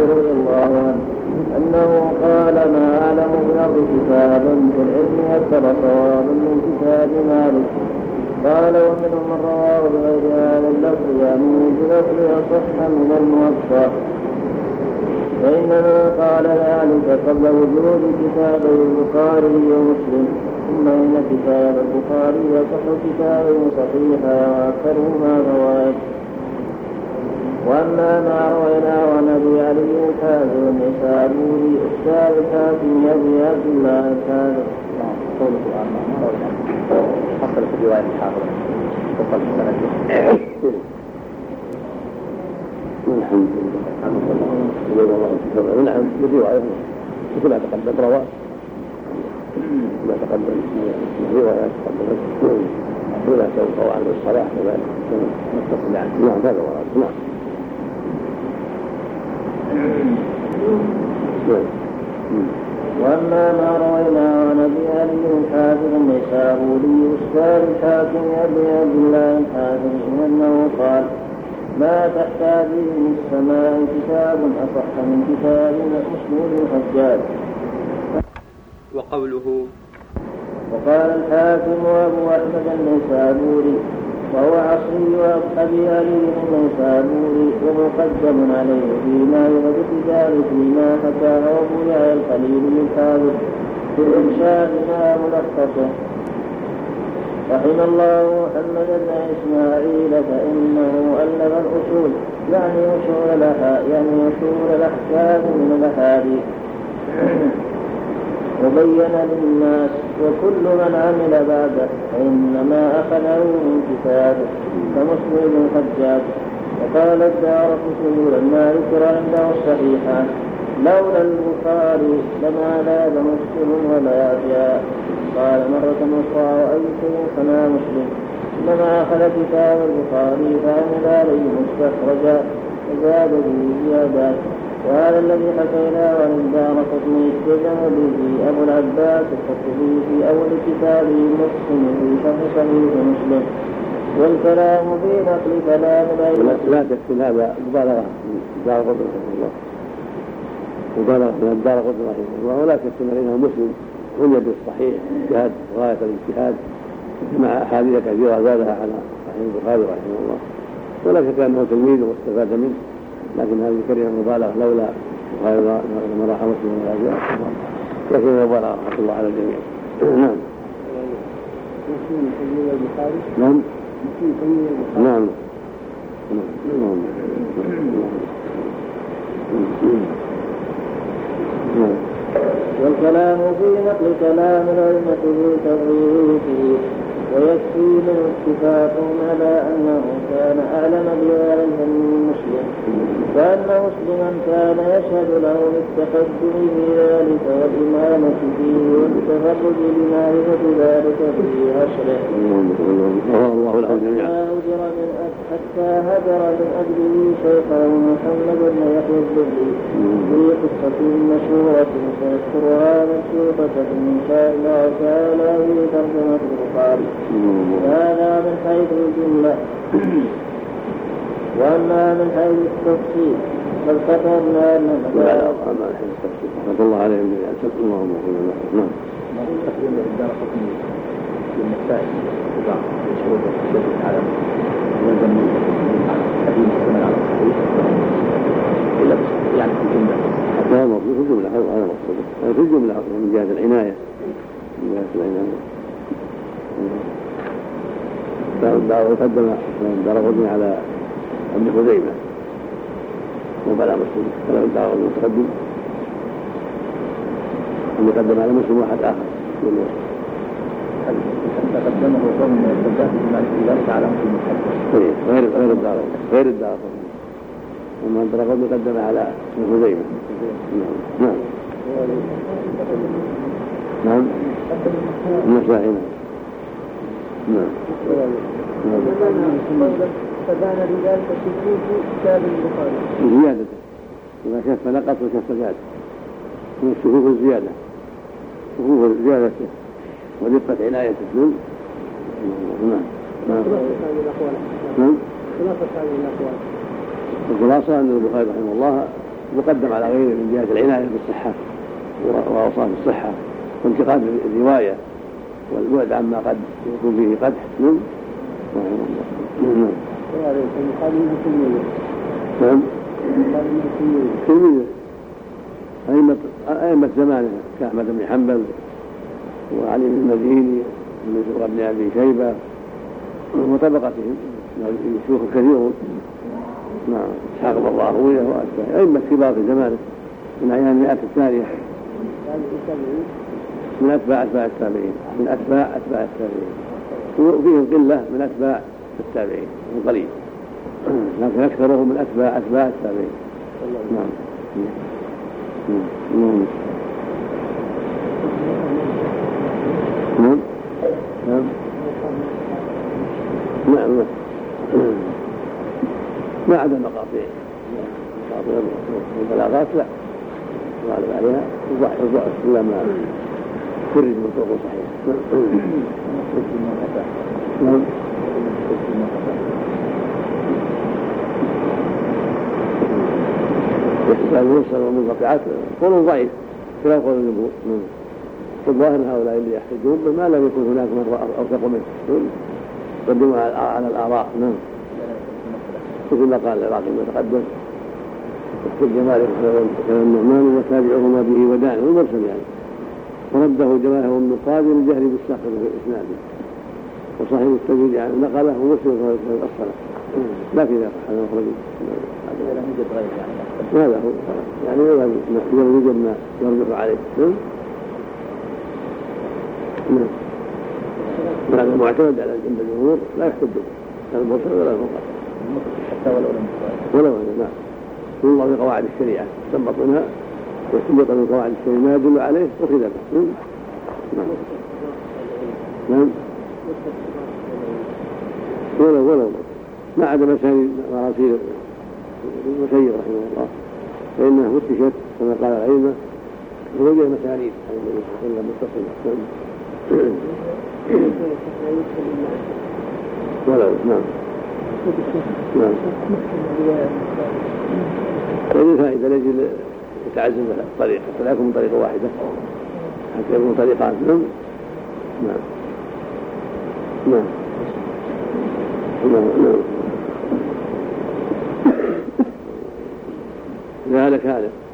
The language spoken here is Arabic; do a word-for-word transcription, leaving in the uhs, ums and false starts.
رضي الله عنه أنه قال ما أعلم من الأرض كتابا في العلم أكثر صوابا من كتاب مالك. قال ومنهم من رواه بغير هذا اللفظ يعني بلفظ أصح من الموطأ. فإنما قال ذلك قبل وجود كتابي البخاري ومسلم، ثم إن كتاب البخاري يصح كتابين صحيحا وأكثرهما فوائد. وأما ما رويناه عن أبي علي الحافظ النسابوري أستاذ الحاكم أبي عبد الله الحافظ قوله حصل في رواية الحافظ وصل السند. الحمد لله. نعم بالرواية مثل ما تقدم رواه ما تقدم من روايات تقدمت ولا سوف عن الصلاة كذلك متصل عنه. نعم هذا ورد. نعم. وأما ما روينا عن أبي علي الحافظ النسابوري أستاذ الحاكم أبي عبد الله الحافظ أنه قال ما تحتاج من السماء كتاب أصح من كتاب مسلم الحجاج. وقوله وقال الحاكم أبو أحمد النسابوري وهو عصري أبي علي النسابوري ومقدم عليه فيما يرد الرجال فيما حكاه أبو يحيى الخليل الحافظ في الإرشاد ما ملخصه. رحم الله محمد بن إسماعيل فإنه ألف الأصول يعني أصول يعني أصول الأحكام من الأحاديث وبين للناس وكل من عمل بعده فإنما أخذه من كتابه كمسلم الحجاج. وقال الدارقطني لما ذكر عنده الصحيحان لولا البخاري لما لاذ مسلم ولا جاء. قال مرة أخرى وأي شيء فما مسلم إنما أخذ كتاب البخاري فعمل عليه مستخرجا وزاد به زيادات. وهذا الذي حكيناه عن الدارقطني استلزم به أبو العباس القرطبي في أول كتابه المسلم في شرح صحيح مسلم. والكلام في نقل كلام الأئمة لا تكفي هذا مبالغة من الدارقطني رحمه الله مبالغة من الدارقطني رحمه الله ولا تكفي بينه مسلم وجد الصحيح اجتهاد غاية الاجتهاد مع أحاديث كثيرة زادها على صحيح البخاري رحمه الله ولا شك أنه تلميذ واستفاد منه لكن هذه كلمة مبالغة لولا ما راح مسلم ولا جاء لكن مبالغة رحمة الله على الجميع. نعم نعم نعم نعم. والكلام في نقل كلام الأئمة في تضعيفه ويكفي من اتفاقهم على أنه كان أعلم بذلك من مسلم وأن مسلما كان يشهد له بالتقدم في ذلك والإمامة فيه والتفرد بمعرفة ذلك في عشره حتى هجر من أجله شيخه محمد بن يحيى الزهري في قصة مشهورة سيذكرها مكتوبة إن شاء الله تعالى في ترجمة البخاري. هذا من حيث الجملة. وأما من حيث التفصيل فالكتبنا أن رحمة الله عليه اللهم صل نعم تقديم الدارقطني للمسائل وضع شروط الشيخ على يلزم حديث الثمن على الصحيح إلا يعني في الجملة هذا مقصود في الجملة هذا مقصود في الجملة من جهة العناية من جهة العناية قدم الدارقطني على ابن خزيمة وبلغ مسلم فلو الدارقطني متقدم أن يقدم على مسلم واحد آخر تقدمه قوم من السجاد في معرفة ذلك على مسلم الحجاج غير غير الدارقطني غير الدارقطني وما الدارقطني قدم على ابن خزيمة. نعم نعم النسائي نعم فبان بذلك شكوك كتاب البخاري زيادته إذا شف نقص وشف زاد من الشكوك الزيادة شكوك زيادته ودقة عناية السن. نعم نعم خلاصة هذه الأقوال الخلاصة أن البخاري رحمه الله مقدم على غيره من جهة العناية بالصحة وأوصاف الصحة وانتقاد الرواية والبعد عما قد يكون فيه قدح. نعم. نعم. كلمية أئمة أئمة زمانه كأحمد بن حنبل وعلي بن المديني وابن أبي شيبة وطبقتهم شيوخ كثيرون. نعم. إسحاق بن راهويه وأتباعه أئمة كبار في زمانه من أيام المئات الثانية من أتباع أتباع التابعين من أتباع أتباع التابعين وفيهم قلة من أتباع التابعين قليل لكن أكثرهم من أتباع أتباع التابعين. نعم. نعم. نعم. نعم. نعم. ما عدا المقاطع المقاطع والبلاغات لا غالب عليها الضعف إلا ما فرد من طرق صحيح. نعم. يحتاج المرسل والمنقطعات قول ضعيف خلاف قول الجمهور. الظاهر هؤلاء اللي يحتجون بما لم يكن هناك من أوثق منه قدموا على الآراء. نعم. مثل ما قال العراقي ما تقدم احتج مالك كان النعمان وتابعهما به ودانه المرسل يعني ورده جماهير النقاد للجهل بالساقط في الإسناد وصحيح التجويد يعني نقله ومسلم في الصلاة لا في ذلك هذا مخرج هذا هو يعني يوجد ما يرجع عليه. نعم. هذا معتمد على عند الجمهور لا يحتج به المرسل ولا المنقطع حتى ولو لم ولو نعم كل الله في قواعد الشريعة استنبط منها واستنبط من قواعد الشريعة ما يدل عليه وخذ به. نعم. نعم. ولو ولو ما عدا مسائل مراسيل المسيب رحمه الله فإنها فتشت كما قال العلماء ووجد مسانيد إلا متصلة. ولو نعم. نعم. هذه فائدة لأجل يتعزم الطريق حتى لا يكون طريقة واحدة حتى يكون طريقات. نعم. نعم. نعم. نعم. نعم. لذلك هذا